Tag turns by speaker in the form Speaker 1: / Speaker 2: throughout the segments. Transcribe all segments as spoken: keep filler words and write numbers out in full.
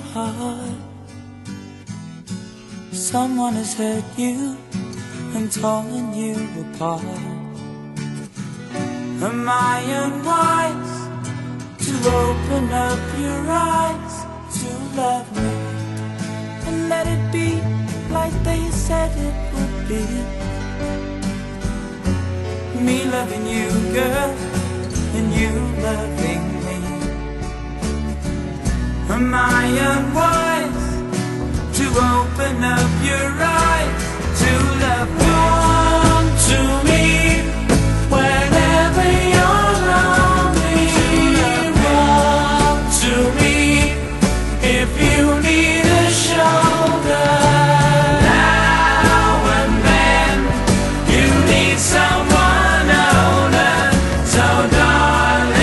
Speaker 1: heart. Someone has hurt you and torn you apart. Am I unwise to open up your eyes to love me and let it be like they said it would be? Me loving you, girl, and you loving me. Am I unwise to open up your eyes to love me? Come to me whenever you're lonely. Run to me if you need a shoulder. Now and then you need someone older. So darling,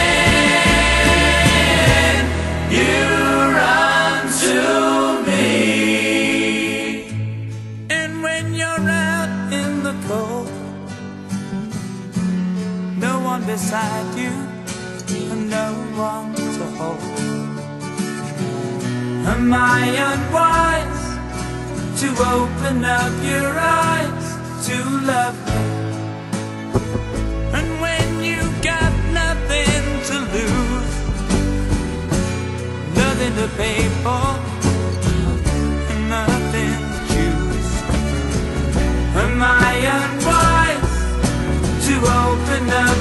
Speaker 1: you run to me. And when you're out in the cold, no one beside you and no one to hold. Am I unwise to open up your eyes to love me? And when you got nothing to lose, nothing to pay for, nothing to choose, am I unwise to open up